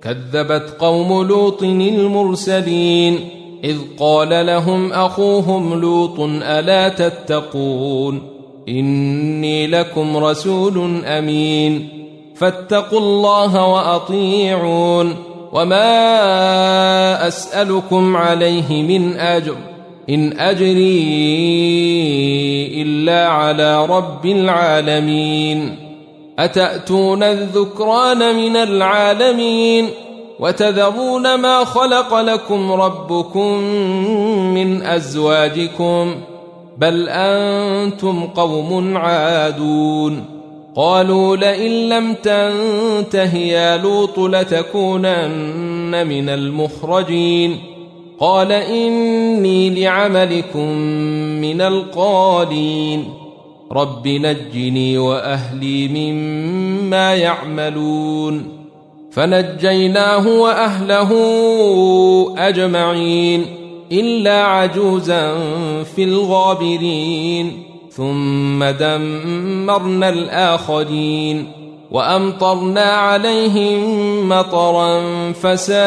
كذبت قوم لوط المرسلين إذ قال لهم أخوهم لوط ألا تتقون إني لكم رسول أمين فاتقوا الله وأطيعون وما أسألكم عليه من أجر إن أجري إلا على رب العالمين أتأتون الذكران من العالمين وتذرون ما خلق لكم ربكم من أزواجكم بل أنتم قوم عادون قالوا لئن لم تنته يا لوط لتكونن من المخرجين قال إني لعملكم من القالين رب نجني وأهلي مما يعملون فنجيناه وأهله أجمعين إلا عجوزا في الغابرين ثم دمرنا الآخرين وأمطرنا عليهم مطرا فساء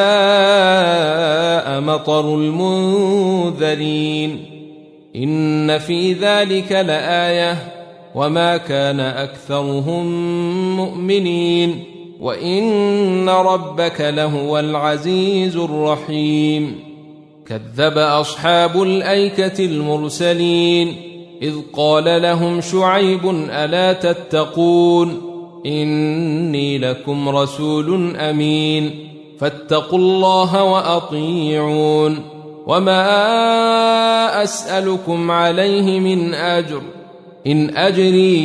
مطر المنذرين إن في ذلك لآية وما كان أكثرهم مؤمنين وإن ربك لهو العزيز الرحيم كذب أصحاب الأيكة المرسلين إذ قال لهم شعيب ألا تتقون إني لكم رسول أمين فاتقوا الله وأطيعون وما أسألكم عليه من أجر إن أجري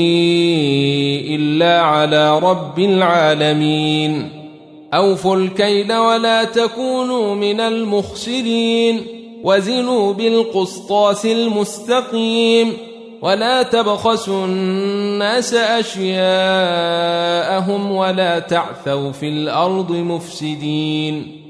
إلا على رب العالمين أوفوا الكيل ولا تكونوا من المخسرين وزنوا بالقسطاس المستقيم ولا تبخسوا الناس أشياءهم ولا تعثوا في الأرض مفسدين